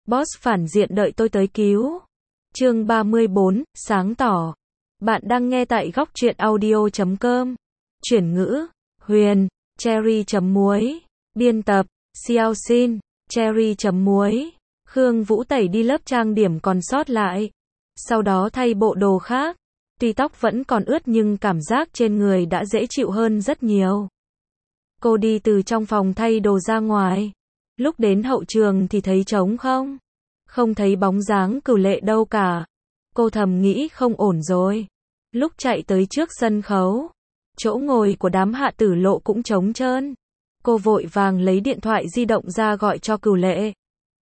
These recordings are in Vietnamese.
Boss phản diện đợi tôi tới cứu. Chương 34, sáng tỏ. Bạn đang nghe tại góc truyện audio.com. Chuyển ngữ, Huyền, Cherry.muối. Biên tập, Xiao Xin, Cherry.muối. Khương Vũ tẩy đi lớp trang điểm còn sót lại. Sau đó thay bộ đồ khác. Tuy tóc vẫn còn ướt nhưng cảm giác trên người đã dễ chịu hơn rất nhiều. Cô đi từ trong phòng thay đồ ra ngoài. Lúc đến hậu trường thì thấy trống không. Không thấy bóng dáng Cửu Lệ đâu cả. Cô thầm nghĩ không ổn rồi. Lúc chạy tới trước sân khấu, chỗ ngồi của đám Hạ Tử Lộ cũng trống trơn. Cô vội vàng lấy điện thoại di động ra gọi cho Cửu Lệ.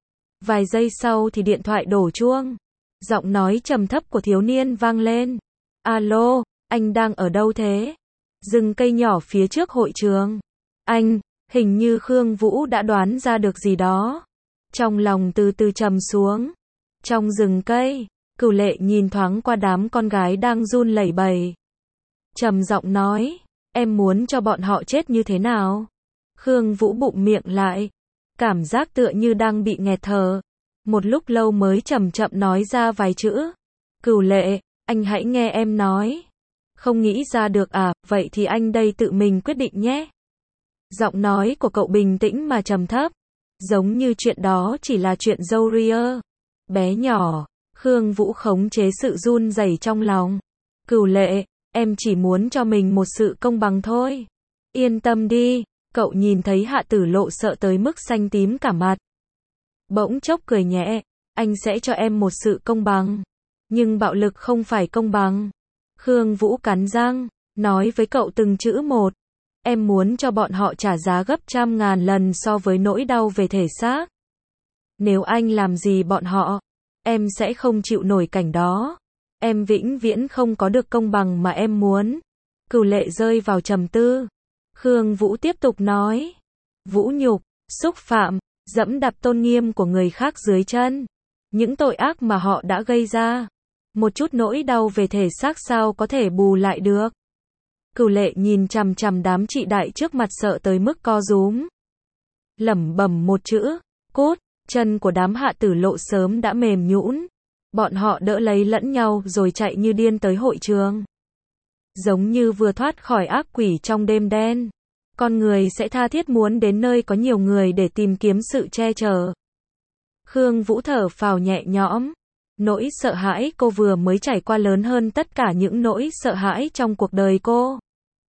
Vài giây sau thì điện thoại đổ chuông. Giọng nói trầm thấp của thiếu niên vang lên. Alo, anh đang ở đâu thế? Rừng cây nhỏ phía trước hội trường. Anh, hình như Khương Vũ đã đoán ra được gì đó. Trong lòng từ từ trầm xuống. Trong rừng cây, Cửu Lệ nhìn thoáng qua đám con gái đang run lẩy bẩy. Trầm giọng nói, em muốn cho bọn họ chết như thế nào? Khương Vũ bụng miệng lại. Cảm giác tựa như đang bị nghẹt thở. Một lúc lâu mới chậm chậm nói ra vài chữ. Cửu Lệ, anh hãy nghe em nói. Không nghĩ ra được à, vậy thì anh đây tự mình quyết định nhé. Giọng nói của cậu bình tĩnh mà trầm thấp. Giống như chuyện đó chỉ là chuyện dâu ria. Bé nhỏ, Khương Vũ khống chế sự run rẩy trong lòng. Cửu Lệ, em chỉ muốn cho mình một sự công bằng thôi. Yên tâm đi, cậu nhìn thấy Hạ Tử Lộ sợ tới mức xanh tím cả mặt. Bỗng chốc cười nhẹ, anh sẽ cho em một sự công bằng. Nhưng bạo lực không phải công bằng. Khương Vũ cắn răng, nói với cậu từng chữ một. Em muốn cho bọn họ trả giá gấp trăm ngàn lần so với nỗi đau về thể xác. Nếu anh làm gì bọn họ, em sẽ không chịu nổi cảnh đó. Em vĩnh viễn không có được công bằng mà em muốn. Cửu Lệ rơi vào trầm tư. Khương Vũ tiếp tục nói. Vũ nhục, xúc phạm, dẫm đạp tôn nghiêm của người khác dưới chân. Những tội ác mà họ đã gây ra. Một chút nỗi đau về thể xác sao có thể bù lại được. Cửu Lệ nhìn chằm chằm đám chị đại trước mặt sợ tới mức co rúm. Lẩm bẩm một chữ, cút, chân của đám Hạ Tử Lộ sớm đã mềm nhũn. Bọn họ đỡ lấy lẫn nhau rồi chạy như điên tới hội trường. Giống như vừa thoát khỏi ác quỷ trong đêm đen. Con người sẽ tha thiết muốn đến nơi có nhiều người để tìm kiếm sự che chở. Khương Vũ thở phào nhẹ nhõm. Nỗi sợ hãi cô vừa mới trải qua lớn hơn tất cả những nỗi sợ hãi trong cuộc đời cô.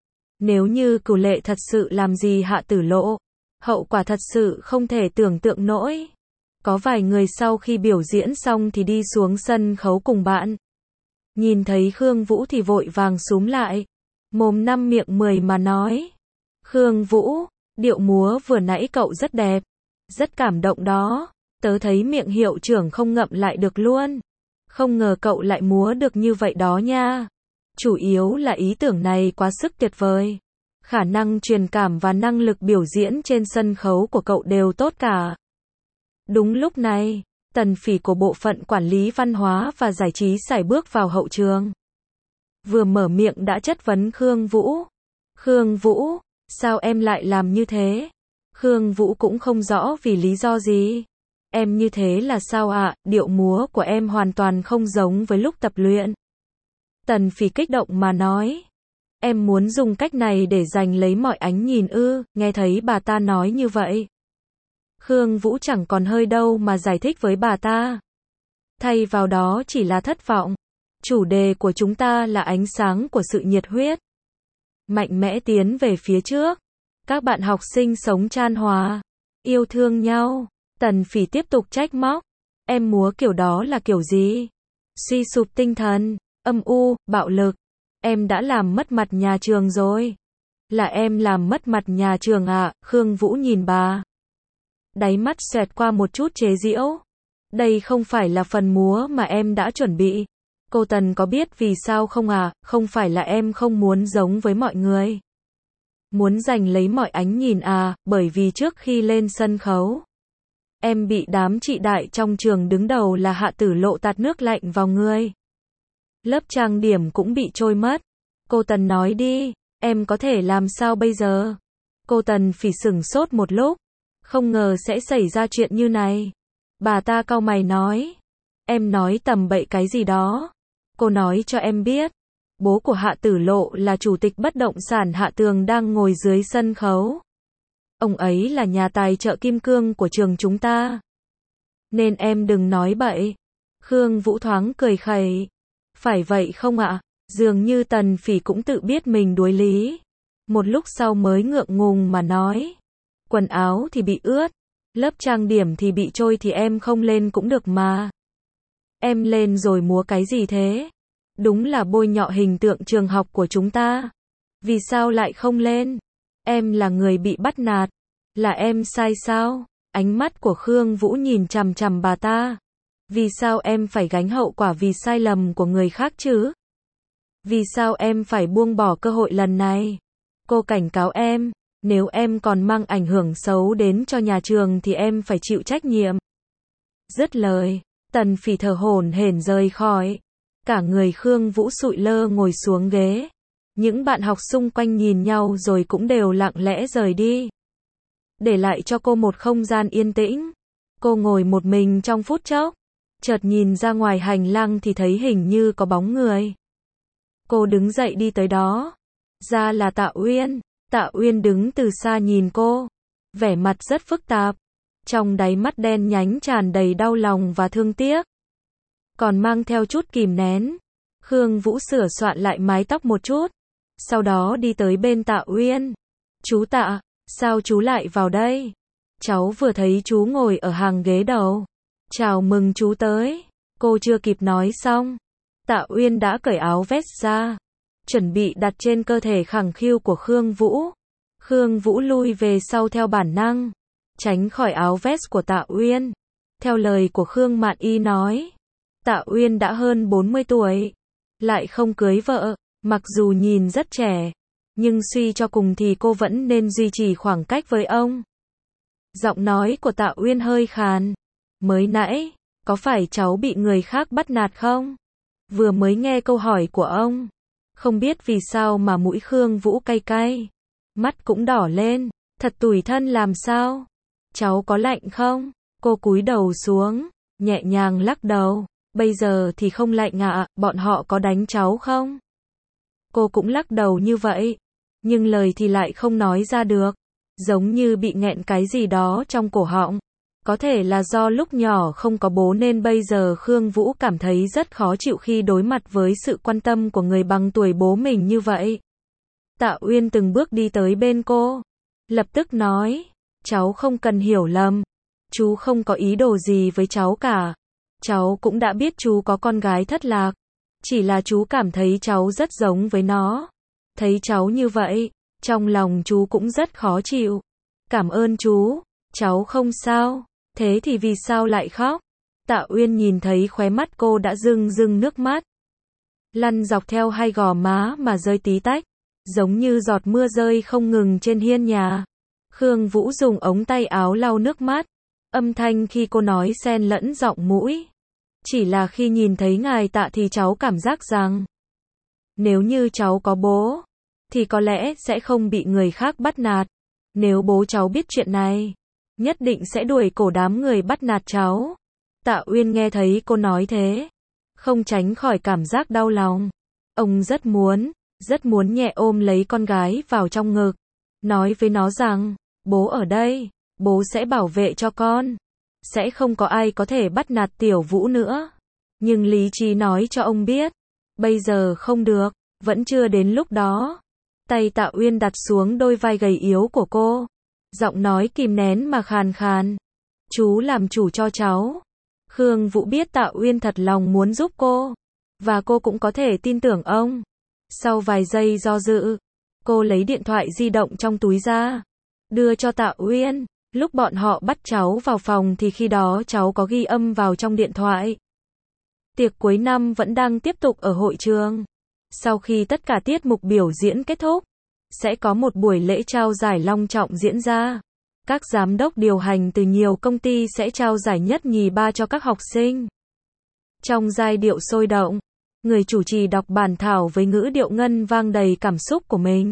Nếu như Cửu Lệ thật sự làm gì Hạ Tử Lộ, hậu quả thật sự không thể tưởng tượng nổi. Có vài người sau khi biểu diễn xong thì đi xuống sân khấu cùng bạn. Nhìn thấy Khương Vũ thì vội vàng xúm lại. Mồm năm miệng 10 mà nói. Khương Vũ, điệu múa vừa nãy cậu rất đẹp. Rất cảm động đó. Tớ thấy miệng hiệu trưởng không ngậm lại được luôn. Không ngờ cậu lại múa được như vậy đó nha. Chủ yếu là ý tưởng này quá sức tuyệt vời. Khả năng truyền cảm và năng lực biểu diễn trên sân khấu của cậu đều tốt cả. Đúng lúc này, Tần Phỉ của bộ phận quản lý văn hóa và giải trí sải bước vào hậu trường. Vừa mở miệng đã chất vấn Khương Vũ. Khương Vũ, sao em lại làm như thế? Khương Vũ cũng không rõ vì lý do gì. Em như thế là sao ạ? Điệu múa của em hoàn toàn không giống với lúc tập luyện. Tần Phỉ kích động mà nói. Em muốn dùng cách này để giành lấy mọi ánh nhìn ư? Nghe thấy bà ta nói như vậy. Khương Vũ chẳng còn hơi đâu mà giải thích với bà ta. Thay vào đó chỉ là thất vọng. Chủ đề của chúng ta là ánh sáng của sự nhiệt huyết. Mạnh mẽ tiến về phía trước. Các bạn học sinh sống chan hòa. Yêu thương nhau. Tần Phỉ tiếp tục trách móc. Em múa kiểu đó là kiểu gì? Suy sụp tinh thần, âm u, bạo lực. Em đã làm mất mặt nhà trường rồi. Là em làm mất mặt nhà trường à? Khương Vũ nhìn bà. Đáy mắt xoẹt qua một chút chế giễu. Đây không phải là phần múa mà em đã chuẩn bị. Cô Tần có biết vì sao không à? Không phải là em không muốn giống với mọi người. Muốn giành lấy mọi ánh nhìn à? Bởi vì trước khi lên sân khấu, em bị đám chị đại trong trường đứng đầu là Hạ Tử Lộ tạt nước lạnh vào người. Lớp trang điểm cũng bị trôi mất. Cô Tần nói đi, em có thể làm sao bây giờ? Cô Tần Phỉ sửng sốt một lúc. Không ngờ sẽ xảy ra chuyện như này. Bà ta cau mày nói. Em nói tầm bậy cái gì đó? Cô nói cho em biết. Bố của Hạ Tử Lộ là chủ tịch bất động sản Hạ Tường đang ngồi dưới sân khấu. Ông ấy là nhà tài trợ kim cương của trường chúng ta. Nên em đừng nói bậy. Khương Vũ thoáng cười khẩy. Phải vậy không ạ? Dường như Tần Phỉ cũng tự biết mình đuối lý. Một lúc sau mới ngượng ngùng mà nói. Quần áo thì bị ướt. Lớp trang điểm thì bị trôi thì em không lên cũng được mà. Em lên rồi múa cái gì thế? Đúng là bôi nhọ hình tượng trường học của chúng ta. Vì sao lại không lên? Em là người bị bắt nạt. Là em sai sao? Ánh mắt của Khương Vũ nhìn chằm chằm bà ta. Vì sao em phải gánh hậu quả vì sai lầm của người khác chứ? Vì sao em phải buông bỏ cơ hội lần này? Cô cảnh cáo em, nếu em còn mang ảnh hưởng xấu đến cho nhà trường thì em phải chịu trách nhiệm. Dứt lời, Tần Phỉ thở hổn hển rời khỏi. Cả người Khương Vũ sụi lơ ngồi xuống ghế. Những bạn học xung quanh nhìn nhau rồi cũng đều lặng lẽ rời đi. Để lại cho cô một không gian yên tĩnh. Cô ngồi một mình trong phút chốc. Chợt nhìn ra ngoài hành lang thì thấy hình như có bóng người. Cô đứng dậy đi tới đó. Ra là Tạ Uyên. Tạ Uyên đứng từ xa nhìn cô. Vẻ mặt rất phức tạp. Trong đáy mắt đen nhánh tràn đầy đau lòng và thương tiếc. Còn mang theo chút kìm nén. Khương Vũ sửa soạn lại mái tóc một chút. Sau đó đi tới bên Tạ Uyên. Chú Tạ, sao chú lại vào đây? Cháu vừa thấy chú ngồi ở hàng ghế đầu. Chào mừng chú tới. Cô chưa kịp nói xong. Tạ Uyên đã cởi áo vest ra. Chuẩn bị đặt trên cơ thể khẳng khiu của Khương Vũ. Khương Vũ lui về sau theo bản năng. Tránh khỏi áo vest của Tạ Uyên. Theo lời của Khương Mạn Y nói. Tạ Uyên đã hơn 40 tuổi. Lại không cưới vợ. Mặc dù nhìn rất trẻ. Nhưng suy cho cùng thì cô vẫn nên duy trì khoảng cách với ông. Giọng nói của Tạ Uyên hơi khàn. Mới nãy, có phải cháu bị người khác bắt nạt không? Vừa mới nghe câu hỏi của ông. Không biết vì sao mà mũi Khương Vũ cay cay. Mắt cũng đỏ lên. Thật tủi thân làm sao? Cháu có lạnh không? Cô cúi đầu xuống. Nhẹ nhàng lắc đầu. Bây giờ thì không lạnh ạ. Bọn họ có đánh cháu không? Cô cũng lắc đầu như vậy. Nhưng lời thì lại không nói ra được. Giống như bị nghẹn cái gì đó trong cổ họng. Có thể là do lúc nhỏ không có bố nên bây giờ Khương Vũ cảm thấy rất khó chịu khi đối mặt với sự quan tâm của người bằng tuổi bố mình như vậy. Tạ Uyên từng bước đi tới bên cô. Lập tức nói. Cháu không cần hiểu lầm. Chú không có ý đồ gì với cháu cả. Cháu cũng đã biết chú có con gái thất lạc. Chỉ là chú cảm thấy cháu rất giống với nó. Thấy cháu như vậy, trong lòng chú cũng rất khó chịu. Cảm ơn chú. Cháu không sao. Thế thì vì sao lại khóc? Tạ Uyên nhìn thấy khóe mắt cô đã rưng rưng nước mắt. Lăn dọc theo hai gò má mà rơi tí tách. Giống như giọt mưa rơi không ngừng trên hiên nhà. Khương Vũ dùng ống tay áo lau nước mắt. Âm thanh khi cô nói xen lẫn giọng mũi. Chỉ là khi nhìn thấy ngài Tạ thì cháu cảm giác rằng. Nếu như cháu có bố. Thì có lẽ sẽ không bị người khác bắt nạt. Nếu bố cháu biết chuyện này. Nhất định sẽ đuổi cổ đám người bắt nạt cháu. Tạ Uyên nghe thấy cô nói thế. Không tránh khỏi cảm giác đau lòng. Ông rất muốn nhẹ ôm lấy con gái vào trong ngực. Nói với nó rằng, bố ở đây, bố sẽ bảo vệ cho con. Sẽ không có ai có thể bắt nạt Tiểu Vũ nữa. Nhưng lý trí nói cho ông biết. Bây giờ không được, vẫn chưa đến lúc đó. Tay Tạ Uyên đặt xuống đôi vai gầy yếu của cô. Giọng nói kìm nén mà khàn khàn. Chú làm chủ cho cháu. Khương Vũ biết Tạ Uyên thật lòng muốn giúp cô. Và cô cũng có thể tin tưởng ông. Sau vài giây do dự, cô lấy điện thoại di động trong túi ra. Đưa cho Tạ Uyên. Lúc bọn họ bắt cháu vào phòng thì khi đó cháu có ghi âm vào trong điện thoại. Tiệc cuối năm vẫn đang tiếp tục ở hội trường. Sau khi tất cả tiết mục biểu diễn kết thúc, sẽ có một buổi lễ trao giải long trọng diễn ra. Các giám đốc điều hành từ nhiều công ty sẽ trao giải nhất nhì ba cho các học sinh. Trong giai điệu sôi động, người chủ trì đọc bản thảo với ngữ điệu ngân vang đầy cảm xúc của mình.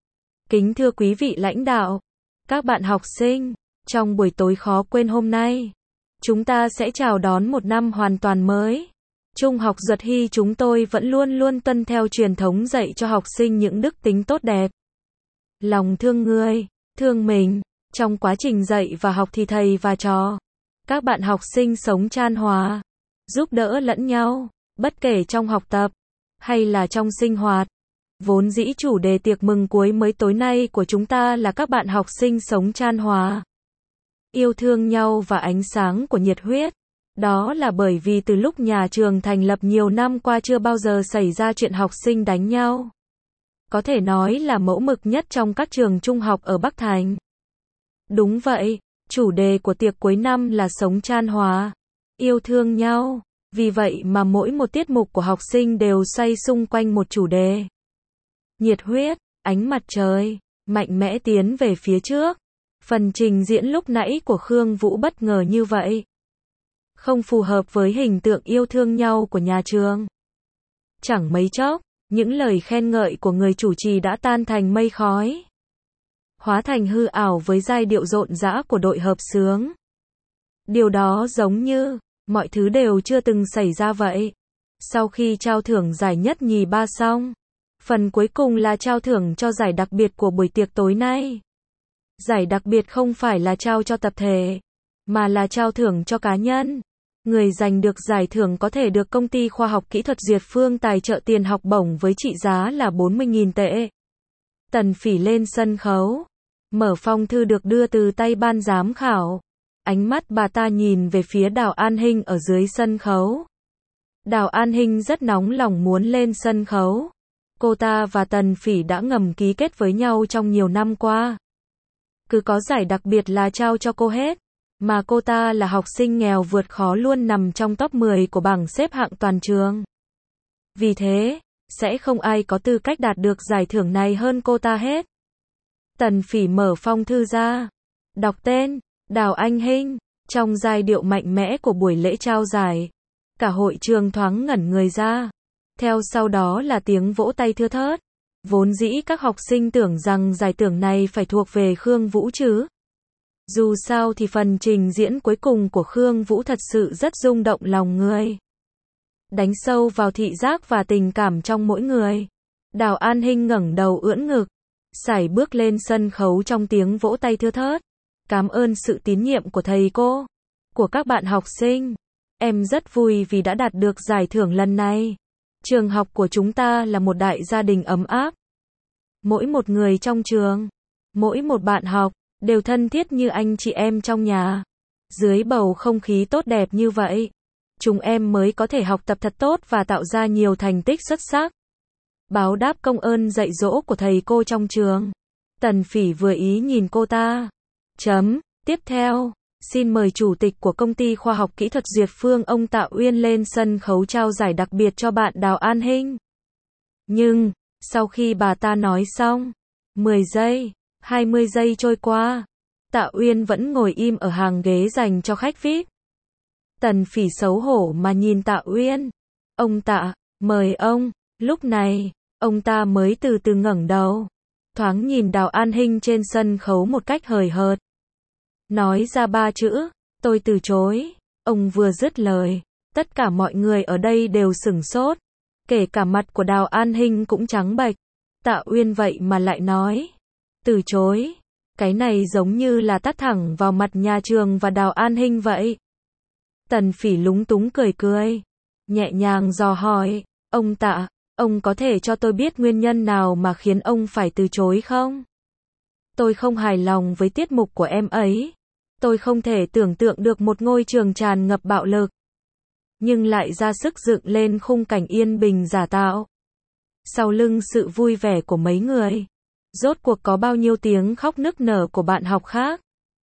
Kính thưa quý vị lãnh đạo, các bạn học sinh, trong buổi tối khó quên hôm nay, Chúng ta sẽ chào đón một năm hoàn toàn mới. Trung học Duật Hy chúng tôi vẫn luôn luôn tuân theo truyền thống dạy cho học sinh những đức tính tốt đẹp. Lòng thương người, thương mình. Trong quá trình dạy và học thì thầy và trò, các bạn học sinh sống chan hòa, giúp đỡ lẫn nhau, bất kể trong học tập hay là trong sinh hoạt. Vốn dĩ chủ đề tiệc mừng cuối mới tối nay của chúng ta là các bạn học sinh sống chan hòa, yêu thương nhau và ánh sáng của nhiệt huyết. Đó là bởi vì từ lúc nhà trường thành lập nhiều năm qua chưa bao giờ xảy ra chuyện học sinh đánh nhau. Có thể nói là mẫu mực nhất trong các trường trung học ở Bắc Thành. Đúng vậy, chủ đề của tiệc cuối năm là sống chan hòa, yêu thương nhau. Vì vậy mà mỗi một tiết mục của học sinh đều xoay xung quanh một chủ đề. Nhiệt huyết, ánh mặt trời, mạnh mẽ tiến về phía trước. Phần trình diễn lúc nãy của Khương Vũ bất ngờ như vậy, không phù hợp với hình tượng yêu thương nhau của nhà trường. Chẳng mấy chốc, những lời khen ngợi của người chủ trì đã tan thành mây khói, hóa thành hư ảo với giai điệu rộn rã của đội hợp xướng. Điều đó giống như mọi thứ đều chưa từng xảy ra vậy. Sau khi trao thưởng giải nhất nhì ba xong, phần cuối cùng là trao thưởng cho giải đặc biệt của buổi tiệc tối nay. Giải đặc biệt không phải là trao cho tập thể, mà là trao thưởng cho cá nhân. Người giành được giải thưởng có thể được công ty khoa học kỹ thuật Duyệt Phương tài trợ tiền học bổng với trị giá là 40.000 tệ. Tần Phỉ lên sân khấu, mở phong thư được đưa từ tay ban giám khảo. Ánh mắt bà ta nhìn về phía Đào An Hinh ở dưới sân khấu. Đào An Hinh rất nóng lòng muốn lên sân khấu. Cô ta và Tần Phỉ đã ngầm ký kết với nhau trong nhiều năm qua. Cứ có giải đặc biệt là trao cho cô hết. Mà cô ta là học sinh nghèo vượt khó luôn nằm trong top 10 của bảng xếp hạng toàn trường. Vì thế, sẽ không ai có tư cách đạt được giải thưởng này hơn cô ta hết. Tần Phỉ mở phong thư ra, đọc tên Đào Anh Hinh, trong giai điệu mạnh mẽ của buổi lễ trao giải. Cả hội trường thoáng ngẩn người ra. Theo sau đó là tiếng vỗ tay thưa thớt. Vốn dĩ các học sinh tưởng rằng giải thưởng này phải thuộc về Khương Vũ chứ. Dù sao thì phần trình diễn cuối cùng của Khương Vũ thật sự rất rung động lòng người. Đánh sâu vào thị giác và tình cảm trong mỗi người. Đào An Hinh ngẩng đầu ưỡn ngực, sải bước lên sân khấu trong tiếng vỗ tay thưa thớt. Cảm ơn sự tín nhiệm của thầy cô, của các bạn học sinh. Em rất vui vì đã đạt được giải thưởng lần này. Trường học của chúng ta là một đại gia đình ấm áp. Mỗi một người trong trường, mỗi một bạn học, đều thân thiết như anh chị em trong nhà. Dưới bầu không khí tốt đẹp như vậy, chúng em mới có thể học tập thật tốt và tạo ra nhiều thành tích xuất sắc. Báo đáp công ơn dạy dỗ của thầy cô trong trường. Tần Phỉ vừa ý nhìn cô ta. Tiếp theo, xin mời chủ tịch của công ty khoa học kỹ thuật Duyệt Phương ông Tạ Uyên lên sân khấu trao giải đặc biệt cho bạn Đào An Hinh. Nhưng, sau khi bà ta nói xong, 10 giây, 20 giây trôi qua, Tạ Uyên vẫn ngồi im ở hàng ghế dành cho khách VIP. Tần Phỉ xấu hổ mà nhìn Tạ Uyên. Ông Tạ, mời ông. Lúc này, ông ta mới từ từ ngẩng đầu, thoáng nhìn Đào An Hinh trên sân khấu một cách hời hợt. Nói ra 3 chữ, tôi từ chối. Ông vừa dứt lời, tất cả mọi người ở đây đều sửng sốt. Kể cả mặt của Đào An Hinh cũng trắng bệch. Tạ Uyên vậy mà lại nói từ chối. Cái này giống như là tát thẳng vào mặt nhà trường và Đào An Hinh vậy. Tần Phỉ lúng túng cười cười, nhẹ nhàng dò hỏi, ông Tạ, ông có thể cho tôi biết nguyên nhân nào mà khiến ông phải từ chối không? Tôi không hài lòng với tiết mục của em ấy. Tôi không thể tưởng tượng được một ngôi trường tràn ngập bạo lực, nhưng lại ra sức dựng lên khung cảnh yên bình giả tạo. Sau lưng sự vui vẻ của mấy người, rốt cuộc có bao nhiêu tiếng khóc nức nở của bạn học khác.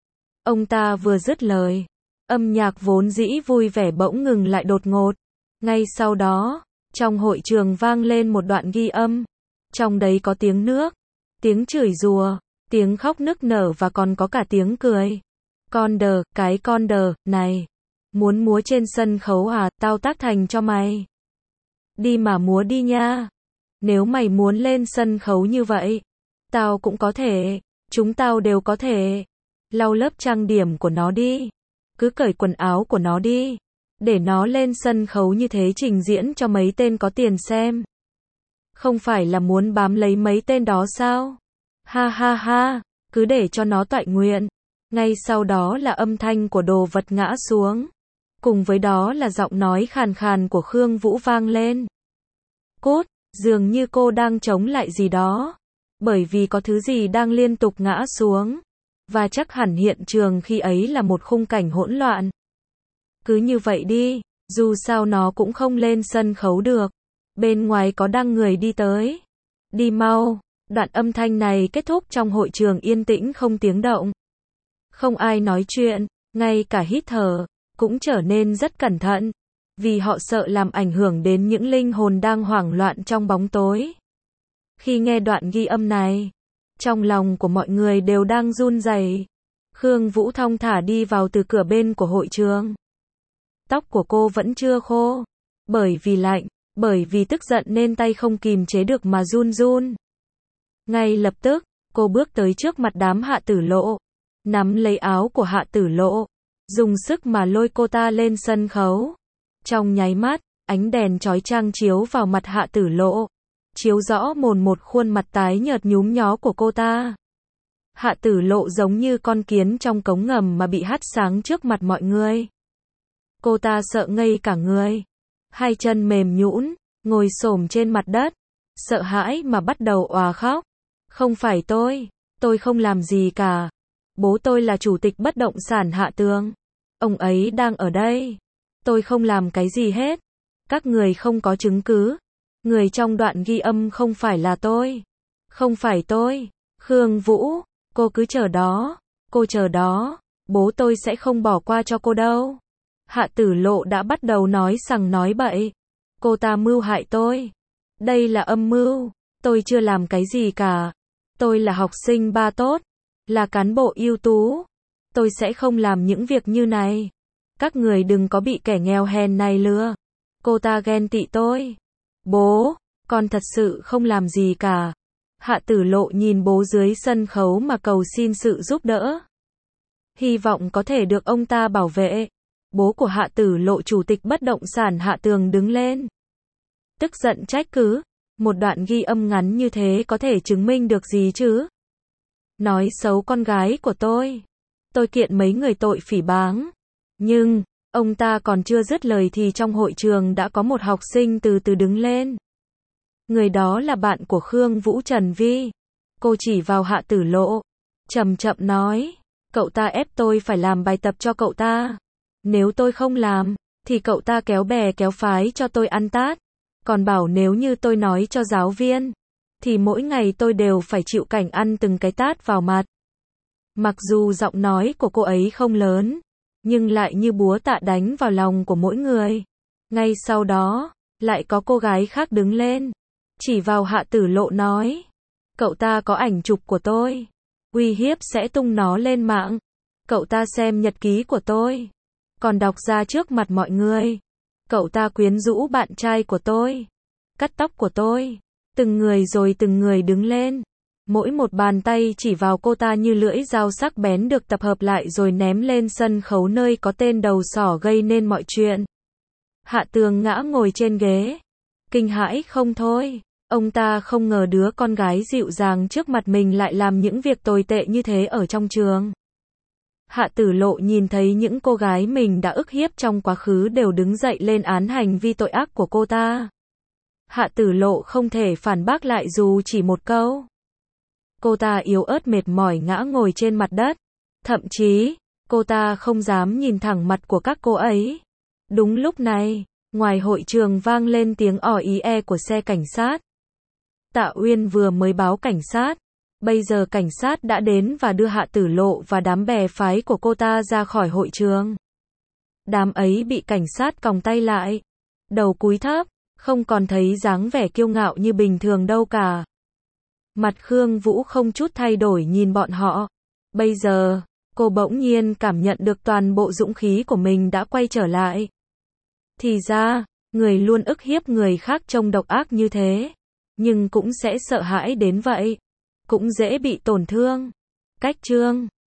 Ông ta vừa dứt lời, âm nhạc vốn dĩ vui vẻ bỗng ngừng lại đột ngột. Ngay sau đó, trong hội trường vang lên một đoạn ghi âm. Trong đấy có tiếng nước, tiếng chửi rủa, tiếng khóc nức nở và còn có cả tiếng cười. Cái con đờ, này, muốn múa trên sân khấu à, tao tác thành cho mày. Đi mà múa đi nha. Nếu mày muốn lên sân khấu như vậy, tao cũng có thể, chúng tao đều có thể. Lau lớp trang điểm của nó đi. cứ cởi quần áo của nó đi. Để nó lên sân khấu như thế trình diễn cho mấy tên có tiền xem. Không phải là muốn bám lấy mấy tên đó sao? Ha ha ha, cứ để cho nó toại nguyện. Ngay sau đó là âm thanh của đồ vật ngã xuống. Cùng với đó là giọng nói khàn khàn của Khương Vũ vang lên. Cút, dường như cô đang chống lại gì đó. Bởi vì có thứ gì đang liên tục ngã xuống. Và chắc hẳn hiện trường khi ấy là một khung cảnh hỗn loạn. Cứ như vậy đi, dù sao nó cũng không lên sân khấu được. Bên ngoài có đang người đi tới. Đi mau, đoạn âm thanh này kết thúc trong hội trường yên tĩnh không tiếng động. Không ai nói chuyện, ngay cả hít thở, cũng trở nên rất cẩn thận. Vì họ sợ làm ảnh hưởng đến những linh hồn đang hoảng loạn trong bóng tối. Khi nghe đoạn ghi âm này, trong lòng của mọi người đều đang run rẩy. Khương Vũ thong thả đi vào từ cửa bên của hội trường. Tóc của cô vẫn chưa khô. Bởi vì lạnh, bởi vì tức giận nên tay không kìm chế được mà run run. Ngay lập tức, cô bước tới trước mặt đám Hạ Tử Lộ. Nắm lấy áo của Hạ Tử Lộ. Dùng sức mà lôi cô ta lên sân khấu. Trong nháy mắt, ánh đèn chói chang chiếu vào mặt Hạ Tử Lộ. Chiếu rõ mồn một khuôn mặt tái nhợt nhúm nhó của cô ta. Hạ Tử Lộ giống như con kiến trong cống ngầm mà bị hắt sáng trước mặt mọi người. Cô ta sợ ngây cả người. Hai chân mềm nhũn, ngồi xổm trên mặt đất. Sợ hãi mà bắt đầu òa khóc. Không phải tôi không làm gì cả. Bố tôi là chủ tịch bất động sản Hạ Tường. Ông ấy đang ở đây. Tôi không làm cái gì hết. Các người không có chứng cứ. Người trong đoạn ghi âm không phải là tôi. Không phải tôi. Khương Vũ, cô cứ chờ đó. Cô chờ đó. Bố tôi sẽ không bỏ qua cho cô đâu. Hạ Tử Lộ đã bắt đầu nói sằng nói bậy. Cô ta mưu hại tôi. Đây là âm mưu. Tôi chưa làm cái gì cả. Tôi là học sinh ba tốt. Là cán bộ ưu tú. Tôi sẽ không làm những việc như này. Các người đừng có bị kẻ nghèo hèn này lừa. Cô ta ghen tị tôi. Bố, con thật sự không làm gì cả. Hạ Tử Lộ nhìn bố dưới sân khấu mà cầu xin sự giúp đỡ. Hy vọng có thể được ông ta bảo vệ. Bố của Hạ Tử Lộ chủ tịch bất động sản Hạ Tường đứng lên. Tức giận trách cứ. Một đoạn ghi âm ngắn như thế có thể chứng minh được gì chứ? Nói xấu con gái của tôi. Tôi kiện mấy người tội phỉ báng. Nhưng, ông ta còn chưa dứt lời thì trong hội trường đã có một học sinh từ từ đứng lên. Người đó là bạn của Khương Vũ, Trần Vi. Cô chỉ vào Hạ Tử Lộ. Chậm chậm nói. Cậu ta ép tôi phải làm bài tập cho cậu ta. Nếu tôi không làm, thì cậu ta kéo bè kéo phái cho tôi ăn tát. Còn bảo nếu như tôi nói cho giáo viên, thì mỗi ngày tôi đều phải chịu cảnh ăn từng cái tát vào mặt. Mặc dù giọng nói của cô ấy không lớn, nhưng lại như búa tạ đánh vào lòng của mỗi người. Ngay sau đó, lại có cô gái khác đứng lên, chỉ vào Hạ Tử Lộ nói. Cậu ta có ảnh chụp của tôi. Uy hiếp sẽ tung nó lên mạng. Cậu ta xem nhật ký của tôi. Còn đọc ra trước mặt mọi người. Cậu ta quyến rũ bạn trai của tôi. Cắt tóc của tôi. Từng người rồi từng người đứng lên. Mỗi một bàn tay chỉ vào cô ta như lưỡi dao sắc bén được tập hợp lại rồi ném lên sân khấu nơi có tên đầu sỏ gây nên mọi chuyện. Hạ Tường ngã ngồi trên ghế. Kinh hãi không thôi. Ông ta không ngờ đứa con gái dịu dàng trước mặt mình lại làm những việc tồi tệ như thế ở trong trường. Hạ Tử Lộ nhìn thấy những cô gái mình đã ức hiếp trong quá khứ đều đứng dậy lên án hành vi tội ác của cô ta. Hạ Tử Lộ không thể phản bác lại dù chỉ một câu. Cô ta yếu ớt mệt mỏi ngã ngồi trên mặt đất. Thậm chí, cô ta không dám nhìn thẳng mặt của các cô ấy. Đúng lúc này, ngoài hội trường vang lên tiếng ò ý của xe cảnh sát. Tạ Uyên vừa mới báo cảnh sát. Bây giờ cảnh sát đã đến và đưa Hạ Tử Lộ và đám bè phái của cô ta ra khỏi hội trường. Đám ấy bị cảnh sát còng tay lại. Đầu cúi thấp, không còn thấy dáng vẻ kiêu ngạo như bình thường đâu cả. Mặt Khương Vũ không chút thay đổi nhìn bọn họ. Bây giờ, cô bỗng nhiên cảm nhận được toàn bộ dũng khí của mình đã quay trở lại. Thì ra, người luôn ức hiếp người khác trông độc ác như thế. Nhưng cũng sẽ sợ hãi đến vậy. Cũng dễ bị tổn thương. Cách chương